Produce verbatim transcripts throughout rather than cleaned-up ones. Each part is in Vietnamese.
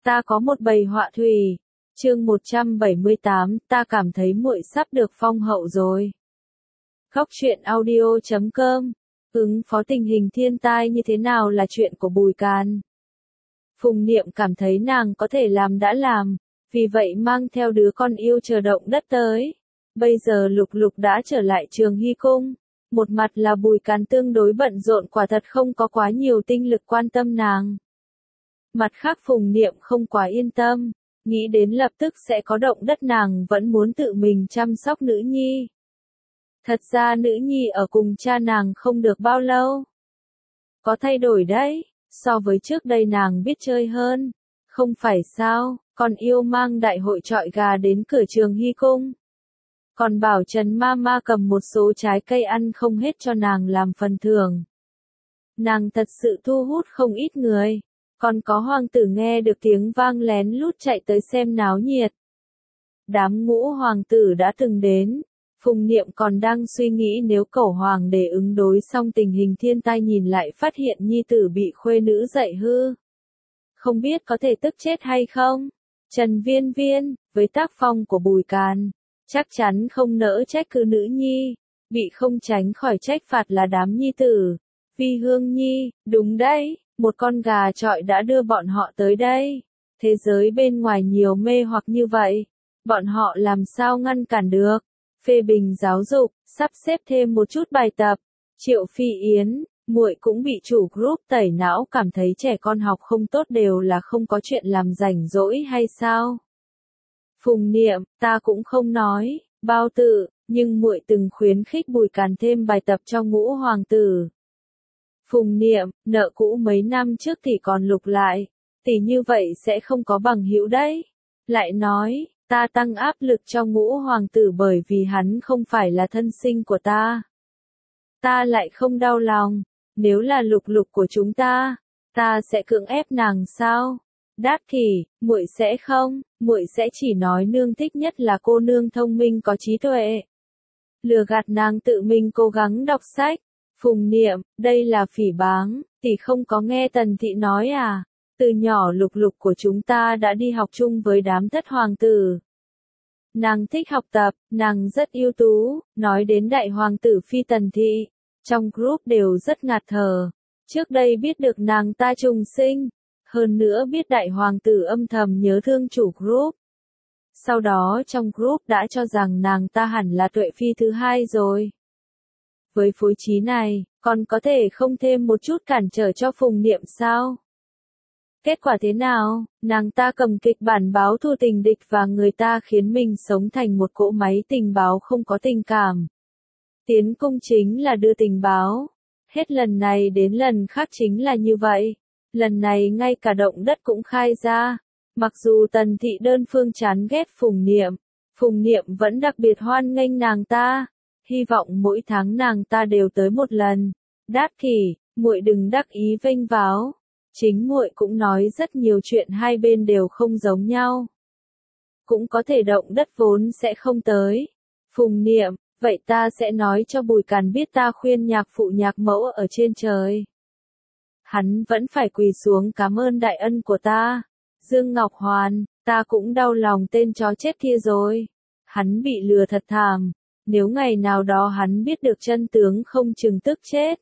Ta có một bầy họa thủy. Chương một trăm bảy mươi tám, ta cảm thấy muội sắp được phong hậu rồi. Góc truyện audio chấm com. Ứng phó tình hình thiên tai như thế nào là chuyện của Bùi Càn. Phùng Niệm cảm thấy nàng có thể làm đã làm, vì vậy mang theo đứa con yêu chờ động đất tới. Bây giờ Lục Lục đã trở lại Trường Hy Cung. Một mặt là Bùi Càn tương đối bận rộn, quả thật không có quá nhiều tinh lực quan tâm nàng. Mặt khác Phùng Niệm không quá yên tâm, nghĩ đến lập tức sẽ có động đất, nàng vẫn muốn tự mình chăm sóc nữ nhi. Thật ra nữ nhi ở cùng cha nàng không được bao lâu. Có thay đổi đấy, so với trước đây nàng biết chơi hơn. Không phải sao, còn yêu mang đại hội trọi gà đến cửa Trường Hy Cung. Còn bảo Trần Mama cầm một số trái cây ăn không hết cho nàng làm phần thưởng. Nàng thật sự thu hút không ít người. Còn có hoàng tử nghe được tiếng vang lén lút chạy tới xem náo nhiệt. Đám ngũ hoàng tử đã từng đến. Phùng Niệm còn đang suy nghĩ nếu Cẩu Hoàng để ứng đối xong tình hình thiên tai, nhìn lại phát hiện nhi tử bị khuê nữ dạy hư. Không biết có thể tức chết hay không? Trần Viên Viên, với tác phong của Bùi Càn, chắc chắn không nỡ trách cứ nữ nhi, bị không tránh khỏi trách phạt là đám nhi tử. Vi Hương Nhi, đúng đấy, một con gà chọi đã đưa bọn họ tới đây. Thế giới bên ngoài nhiều mê hoặc như vậy, bọn họ làm sao ngăn cản được? Phê bình giáo dục, sắp xếp thêm một chút bài tập. Triệu Phi Yến, muội cũng bị chủ group tẩy não, cảm thấy trẻ con học không tốt đều là không có chuyện làm rảnh rỗi hay sao? Phùng Niệm, ta cũng không nói bao tự, nhưng muội từng khuyến khích Bùi Càn thêm bài tập cho ngũ hoàng tử. Phùng Niệm, nợ cũ mấy năm trước thì còn lục lại, tỷ như vậy sẽ không có bằng hữu đấy. Lại nói, ta tăng áp lực cho ngũ hoàng tử bởi vì hắn không phải là thân sinh của ta. Ta lại không đau lòng, nếu là Lục Lục của chúng ta, ta sẽ cưỡng ép nàng sao? Đát thì, muội sẽ không, muội sẽ chỉ nói nương thích nhất là cô nương thông minh có trí tuệ. Lừa gạt nàng tự mình cố gắng đọc sách. Phùng Niệm, đây là phỉ báng, tỷ không có nghe Tần Thị nói à? Từ nhỏ Lục Lục của chúng ta đã đi học chung với đám thất hoàng tử. Nàng thích học tập, nàng rất ưu tú, nói đến đại hoàng tử Phi Tần Thị, trong group đều rất ngạt thở. Trước đây biết được nàng ta trùng sinh, hơn nữa biết đại hoàng tử âm thầm nhớ thương chủ group. Sau đó trong group đã cho rằng nàng ta hẳn là Tuệ Phi thứ hai rồi. Với phối trí này, còn có thể không thêm một chút cản trở cho Phùng Niệm sao? Kết quả thế nào? Nàng ta cầm kịch bản báo thù tình địch và người ta khiến mình sống thành một cỗ máy tình báo không có tình cảm. Tiến cung chính là đưa tình báo. Hết lần này đến lần khác chính là như vậy. Lần này ngay cả động đất cũng khai ra. Mặc dù Tần Thị đơn phương chán ghét Phùng Niệm, Phùng Niệm vẫn đặc biệt hoan nghênh nàng ta. Hy vọng mỗi tháng nàng ta đều tới một lần. Đát thì, muội đừng đắc ý vênh váo. Chính muội cũng nói rất nhiều chuyện hai bên đều không giống nhau. Cũng có thể động đất vốn sẽ không tới. Phùng Niệm, vậy ta sẽ nói cho Bùi Càn biết ta khuyên nhạc phụ nhạc mẫu ở trên trời. Hắn vẫn phải quỳ xuống cảm ơn đại ân của ta. Dương Ngọc Hoàn, ta cũng đau lòng tên chó chết kia rồi. Hắn bị lừa thật thảm. Nếu ngày nào đó hắn biết được chân tướng không chừng tức chết.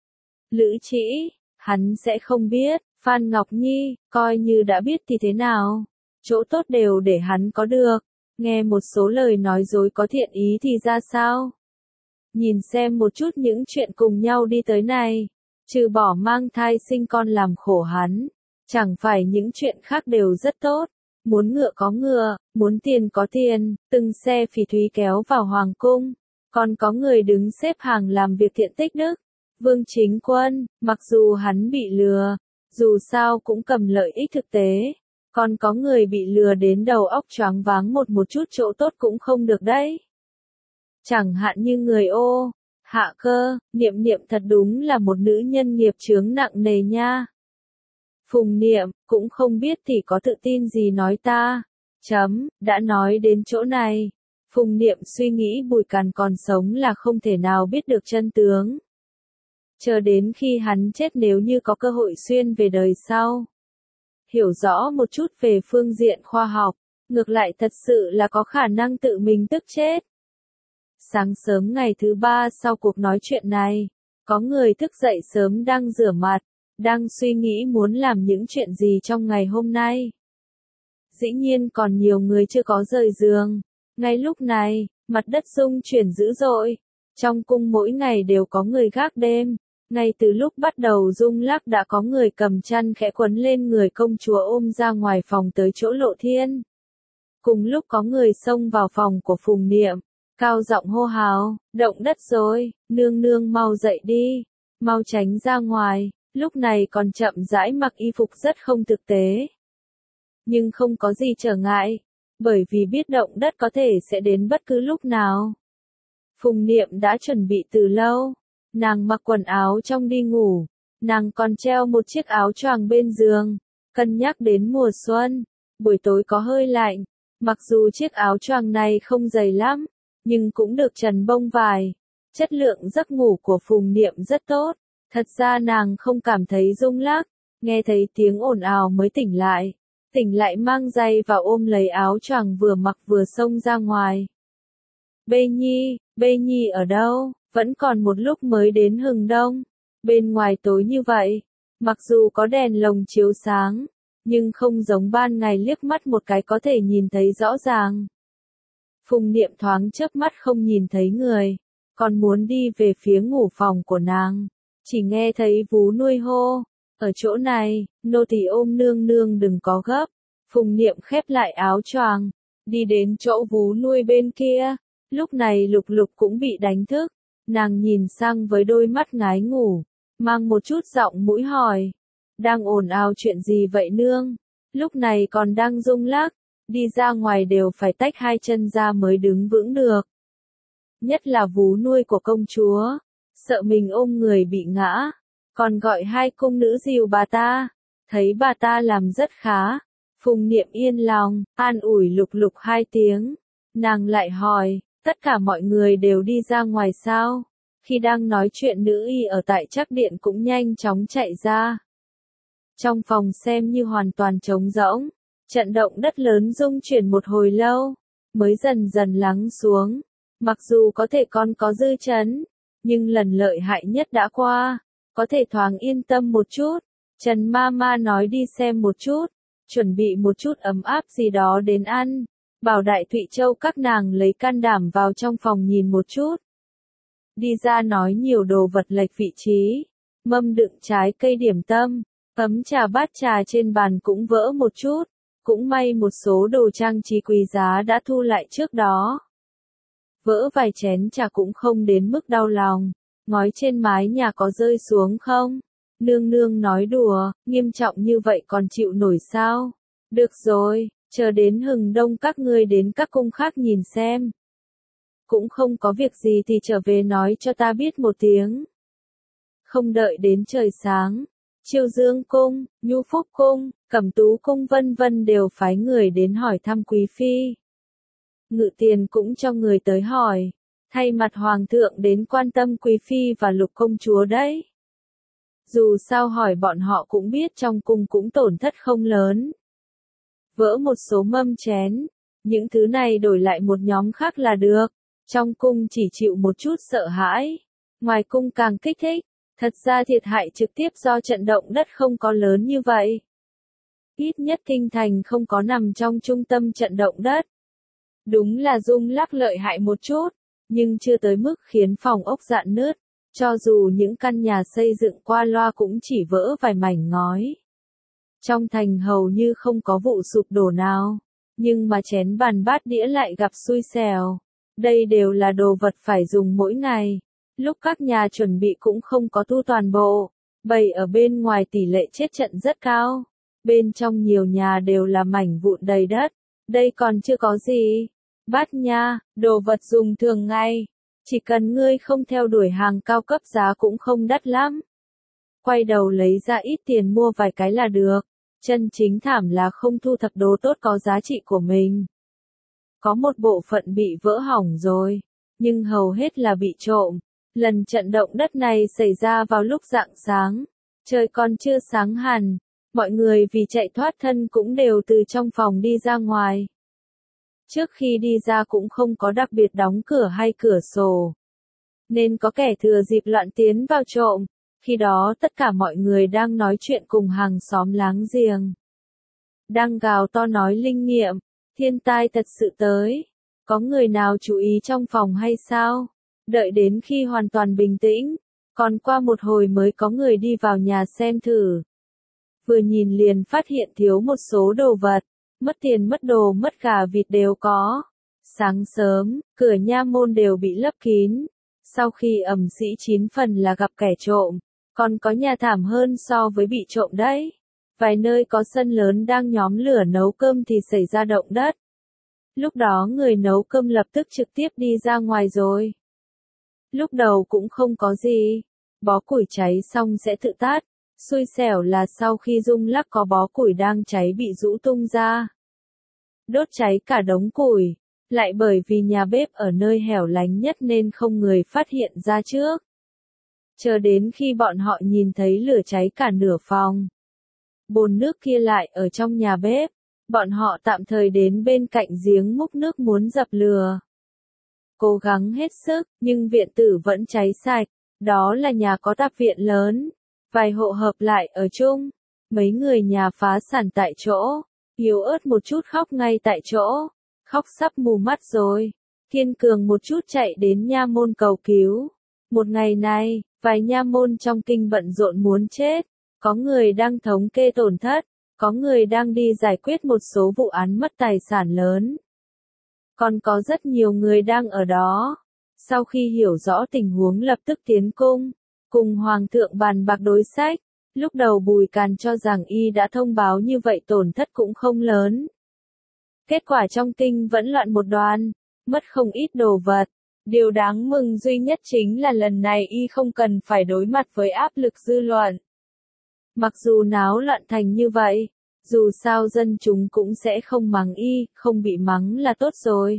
Lữ Trĩ, hắn sẽ không biết. Phan Ngọc Nhi, coi như đã biết thì thế nào? Chỗ tốt đều để hắn có được. Nghe một số lời nói dối có thiện ý thì ra sao? Nhìn xem một chút những chuyện cùng nhau đi tới này. Trừ bỏ mang thai sinh con làm khổ hắn. Chẳng phải những chuyện khác đều rất tốt. Muốn ngựa có ngựa, muốn tiền có tiền, từng xe phỉ thúy kéo vào hoàng cung. Còn có người đứng xếp hàng làm việc thiện tích đức. Vương Chính Quân, mặc dù hắn bị lừa, dù sao cũng cầm lợi ích thực tế. Còn có người bị lừa đến đầu óc choáng váng, một một chút chỗ tốt cũng không được đấy. Chẳng hạn như người ô, Hạ Cơ, Niệm Niệm thật đúng là một nữ nhân nghiệp chướng nặng nề nha. Phùng Niệm, cũng không biết thì có tự tin gì nói ta. Chấm, đã nói đến chỗ này. Phùng Niệm suy nghĩ Bùi Càn còn sống là không thể nào biết được chân tướng. Chờ đến khi hắn chết nếu như có cơ hội xuyên về đời sau. hiểu rõ một chút về phương diện khoa học, ngược lại thật sự là có khả năng tự mình tức chết. Sáng sớm ngày thứ ba sau cuộc nói chuyện này, có người thức dậy sớm đang rửa mặt, đang suy nghĩ muốn làm những chuyện gì trong ngày hôm nay. Dĩ nhiên còn nhiều người chưa có rời giường. Ngay lúc này, mặt đất rung chuyển dữ dội. Trong cung mỗi ngày đều có người gác đêm. Ngay từ lúc bắt đầu rung lắc đã có người cầm chăn khẽ quấn lên người công chúa ôm ra ngoài phòng tới chỗ Lộ Thiên. Cùng lúc có người xông vào phòng của Phùng Niệm, cao giọng hô hào, động đất rồi, nương nương mau dậy đi, mau tránh ra ngoài, lúc này còn chậm rãi mặc y phục rất không thực tế. Nhưng không có gì trở ngại, bởi vì biết động đất có thể sẽ đến bất cứ lúc nào. Phùng Niệm đã chuẩn bị từ lâu, nàng mặc quần áo trong đi ngủ, nàng còn treo một chiếc áo choàng bên giường, cân nhắc đến mùa xuân, buổi tối có hơi lạnh, mặc dù chiếc áo choàng này không dày lắm, nhưng cũng được trần bông vải. Chất lượng giấc ngủ của Phùng Niệm rất tốt, thật ra nàng không cảm thấy rung lắc, nghe thấy tiếng ồn ào mới tỉnh lại. Tỉnh lại mang giày và ôm lấy áo choàng vừa mặc vừa xông ra ngoài. Bê Nhi, Bê Nhi ở đâu? Vẫn còn một lúc mới đến hừng đông. Bên ngoài tối như vậy, mặc dù có đèn lồng chiếu sáng, nhưng không giống ban ngày liếc mắt một cái có thể nhìn thấy rõ ràng. Phùng Niệm thoáng chớp mắt không nhìn thấy người, còn muốn đi về phía ngủ phòng của nàng, chỉ nghe thấy vú nuôi hô. Ở chỗ này, nô tỳ ôm nương nương đừng có gấp. Phùng Niệm khép lại áo choàng, đi đến chỗ vú nuôi bên kia. Lúc này Lục Lục cũng bị đánh thức. Nàng nhìn sang với đôi mắt ngái ngủ, mang một chút giọng mũi hỏi. Đang ồn ào chuyện gì vậy nương? Lúc này còn đang rung lắc, đi ra ngoài đều phải tách hai chân ra mới đứng vững được. Nhất là vú nuôi của công chúa, sợ mình ôm người bị ngã. Còn gọi hai cung nữ dìu bà ta, thấy bà ta làm rất khá. Phùng Niệm yên lòng, an ủi Lục Lục hai tiếng. Nàng lại hỏi, tất cả mọi người đều đi ra ngoài sao? Khi đang nói chuyện nữ y ở tại Trác Điện cũng nhanh chóng chạy ra. Trong phòng xem như hoàn toàn trống rỗng, trận động đất lớn rung chuyển một hồi lâu, mới dần dần lắng xuống. Mặc dù có thể còn có dư chấn, nhưng lần lợi hại nhất đã qua. Có thể thoáng yên tâm một chút. Trần Mama nói đi xem một chút, chuẩn bị một chút ấm áp gì đó đến ăn. Bảo Đại Thụy Châu các nàng lấy can đảm vào trong phòng nhìn một chút. Đi ra nói nhiều đồ vật lệch vị trí. Mâm đựng trái cây điểm tâm, ấm trà bát trà trên bàn cũng vỡ một chút. Cũng may một số đồ trang trí quý giá đã thu lại trước đó. Vỡ vài chén trà cũng không đến mức đau lòng. Ngói trên mái nhà có rơi xuống không? Nương nương nói đùa, nghiêm trọng như vậy còn chịu nổi sao? Được rồi, chờ đến hừng đông các ngươi đến các cung khác nhìn xem. Cũng không có việc gì thì trở về nói cho ta biết một tiếng. Không đợi đến trời sáng, Chiêu Dương cung, Nhu Phúc cung, Cẩm Tú cung vân vân đều phái người đến hỏi thăm quý phi. Ngự Tiền cũng cho người tới hỏi. Thay mặt hoàng thượng đến quan tâm quý phi và Lục công chúa đấy. Dù sao hỏi bọn họ cũng biết trong cung cũng tổn thất không lớn. Vỡ một số mâm chén, những thứ này đổi lại một nhóm khác là được. Trong cung chỉ chịu một chút sợ hãi, ngoài cung càng kích thích. Thật ra thiệt hại trực tiếp do trận động đất không có lớn như vậy. Ít nhất kinh thành không có nằm trong trung tâm trận động đất. Đúng là rung lắc lợi hại một chút. Nhưng chưa tới mức khiến phòng ốc rạn nứt, cho dù những căn nhà xây dựng qua loa cũng chỉ vỡ vài mảnh ngói. Trong thành hầu như không có vụ sụp đổ nào, nhưng mà chén bàn bát đĩa lại gặp xui xẻo. Đây đều là đồ vật phải dùng mỗi ngày, lúc các nhà chuẩn bị cũng không có thu toàn bộ, bày ở bên ngoài tỷ lệ chết trận rất cao. Bên trong nhiều nhà đều là mảnh vụn đầy đất, đây còn chưa có gì. Bát nha, đồ vật dùng thường ngày, chỉ cần ngươi không theo đuổi hàng cao cấp giá cũng không đắt lắm. Quay đầu lấy ra ít tiền mua vài cái là được, chân chính thảm là không thu thập đồ tốt có giá trị của mình. Có một bộ phận bị vỡ hỏng rồi, nhưng hầu hết là bị trộm. Lần trận động đất này xảy ra vào lúc rạng sáng, trời còn chưa sáng hẳn, Mọi người vì chạy thoát thân cũng đều từ trong phòng đi ra ngoài. Trước khi đi ra cũng không có đặc biệt đóng cửa hay cửa sổ. Nên có kẻ thừa dịp loạn tiến vào trộm. Khi đó tất cả mọi người đang nói chuyện cùng hàng xóm láng giềng. Đang gào to nói linh nghiệm, thiên tai thật sự tới. Có người nào chú ý trong phòng hay sao? Đợi đến khi hoàn toàn bình tĩnh, còn qua một hồi mới có người đi vào nhà xem thử. Vừa nhìn liền phát hiện thiếu một số đồ vật, mất tiền mất đồ mất gà vịt đều có. Sáng sớm, cửa nha môn đều bị lấp kín. Sau khi ầm sĩ chín phần là gặp kẻ trộm, còn có nhà thảm hơn so với bị trộm đấy. Vài nơi có sân lớn đang nhóm lửa nấu cơm thì xảy ra động đất. Lúc đó người nấu cơm lập tức trực tiếp đi ra ngoài rồi. Lúc đầu cũng không có gì, bó củi cháy xong sẽ tự tắt, xui xẻo là sau khi rung lắc có bó củi đang cháy bị rũ tung ra. Đốt cháy cả đống củi, lại bởi vì nhà bếp ở nơi hẻo lánh nhất nên không người phát hiện ra trước. Chờ đến khi bọn họ nhìn thấy lửa cháy cả nửa phòng. Bồn nước kia lại ở trong nhà bếp, bọn họ tạm thời đến bên cạnh giếng múc nước muốn dập lửa. Cố gắng hết sức, nhưng viện tử vẫn cháy sạch, đó là nhà có tạp viện lớn, vài hộ hợp lại ở chung, mấy người nhà phá sản tại chỗ, yếu ớt một chút khóc ngay tại chỗ, khóc sắp mù mắt rồi, kiên cường một chút chạy đến nha môn cầu cứu. Một ngày này, vài nha môn trong kinh bận rộn muốn chết, có người đang thống kê tổn thất, có người đang đi giải quyết một số vụ án mất tài sản lớn. Còn có rất nhiều người đang ở đó. Sau khi hiểu rõ tình huống lập tức tiến cung, cùng Hoàng thượng bàn bạc đối sách. Lúc đầu Bùi Càn cho rằng y đã thông báo như vậy tổn thất cũng không lớn. Kết quả trong kinh vẫn loạn một đoàn, mất không ít đồ vật. Điều đáng mừng duy nhất chính là lần này y không cần phải đối mặt với áp lực dư luận. Mặc dù náo loạn thành như vậy, dù sao dân chúng cũng sẽ không mắng y, không bị mắng là tốt rồi.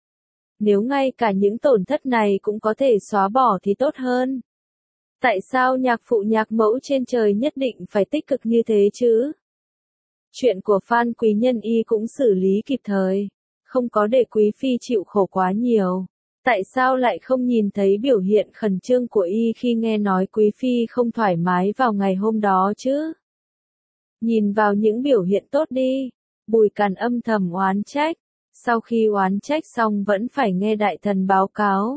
Nếu ngay cả những tổn thất này cũng có thể xóa bỏ thì tốt hơn. Tại sao nhạc phụ nhạc mẫu trên trời nhất định phải tích cực như thế chứ? Chuyện của Phan Quý Nhân y cũng xử lý kịp thời, không có để Quý Phi chịu khổ quá nhiều. Tại sao lại không nhìn thấy biểu hiện khẩn trương của y khi nghe nói Quý Phi không thoải mái vào ngày hôm đó chứ? Nhìn vào những biểu hiện tốt đi, Bùi Càn âm thầm oán trách, sau khi oán trách xong vẫn phải nghe đại thần báo cáo.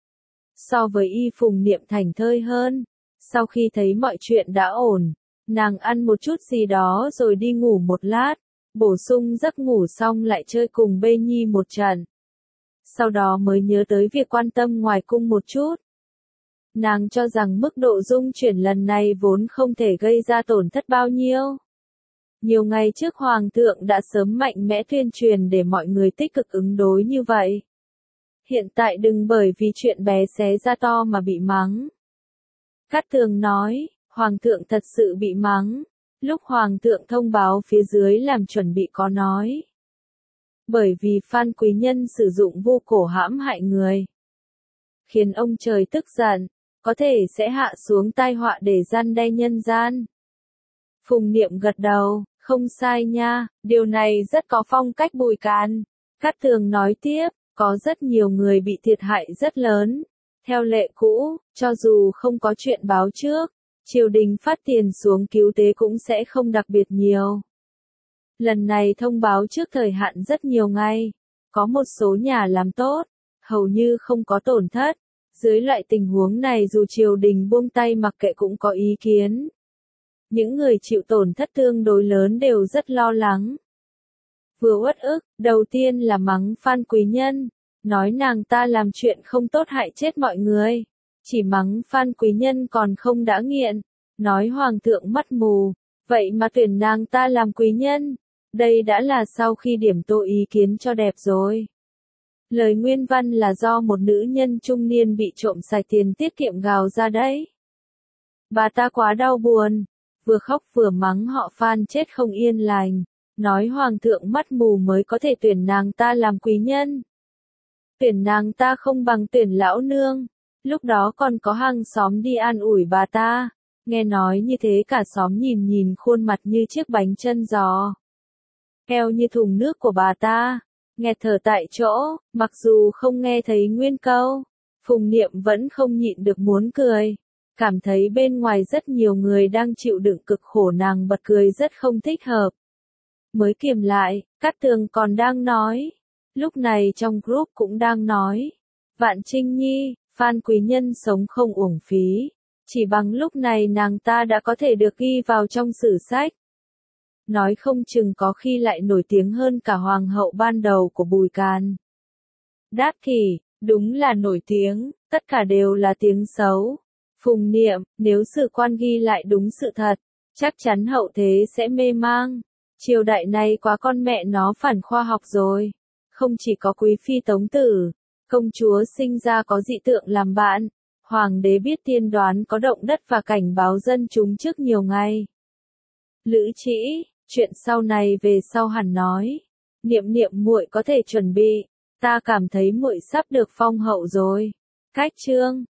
So với y Phùng Niệm thảnh thơi hơn, sau khi thấy mọi chuyện đã ổn, nàng ăn một chút gì đó rồi đi ngủ một lát, bổ sung giấc ngủ xong lại chơi cùng Bê Nhi một trận. Sau đó mới nhớ tới việc quan tâm ngoài cung một chút. Nàng cho rằng mức độ dung chuyển lần này vốn không thể gây ra tổn thất bao nhiêu. Nhiều ngày trước Hoàng thượng đã sớm mạnh mẽ tuyên truyền để mọi người tích cực ứng đối như vậy. Hiện tại đừng bởi vì chuyện bé xé ra to mà bị mắng. Cát Tường nói, Hoàng thượng thật sự bị mắng. Lúc Hoàng thượng thông báo phía dưới làm chuẩn bị có nói. Bởi vì Phan Quý Nhân sử dụng vu cổ hãm hại người. Khiến ông trời tức giận, có thể sẽ hạ xuống tai họa để gian đe nhân gian. Phùng Niệm gật đầu, không sai nha, điều này rất có phong cách Bùi Càn. Cát Tường nói tiếp, có rất nhiều người bị thiệt hại rất lớn. Theo lệ cũ, cho dù không có chuyện báo trước, triều đình phát tiền xuống cứu tế cũng sẽ không đặc biệt nhiều. Lần này thông báo trước thời hạn rất nhiều ngày, có một số nhà làm tốt, hầu như không có tổn thất. Dưới loại tình huống này dù triều đình buông tay mặc kệ cũng có ý kiến. Những người chịu tổn thất tương đối lớn đều rất lo lắng. Vừa uất ức, đầu tiên là mắng Phan Quý Nhân, nói nàng ta làm chuyện không tốt hại chết mọi người. Chỉ mắng Phan Quý Nhân còn không đã nghiện, nói Hoàng thượng mắt mù, vậy mà tuyển nàng ta làm quý nhân. Đây đã là sau khi điểm tô ý kiến cho đẹp rồi. Lời nguyên văn là do một nữ nhân trung niên bị trộm xài tiền tiết kiệm gào ra đấy. Bà ta quá đau buồn, vừa khóc vừa mắng họ Phan chết không yên lành, nói Hoàng thượng mắt mù mới có thể tuyển nàng ta làm quý nhân. Tuyển nàng ta không bằng tuyển lão nương, lúc đó còn có hàng xóm đi an ủi bà ta, Nghe nói như thế cả xóm nhìn nhìn khuôn mặt như chiếc bánh chân giò, eo như thùng nước của bà ta, nghe thở tại chỗ, mặc dù không nghe thấy nguyên câu, Phùng Niệm vẫn không nhịn được muốn cười, cảm thấy bên ngoài rất nhiều người đang chịu đựng cực khổ, nàng bật cười rất không thích hợp. Mới kiềm lại, Cát Tường còn đang nói, lúc này trong group cũng đang nói, Vạn Trinh Nhi, Phan Quý Nhân sống không uổng phí, chỉ bằng lúc này nàng ta đã có thể được ghi vào trong sử sách. Nói không chừng có khi lại nổi tiếng hơn cả hoàng hậu ban đầu của Bùi Càn. Đáp thì, đúng là nổi tiếng, tất cả đều là tiếng xấu. Phùng Niệm, nếu sử quan ghi lại đúng sự thật, chắc chắn hậu thế sẽ mê mang. Triều đại này quá con mẹ nó phản khoa học rồi. Không chỉ có quý phi Tống Tử, công chúa sinh ra có dị tượng làm bạn. Hoàng đế biết tiên đoán có động đất và cảnh báo dân chúng trước nhiều ngày. Lữ Trĩ, chuyện sau này về sau hẳn nói. Niệm Niệm muội có thể chuẩn bị, ta cảm thấy muội sắp được phong hậu rồi. Cách chương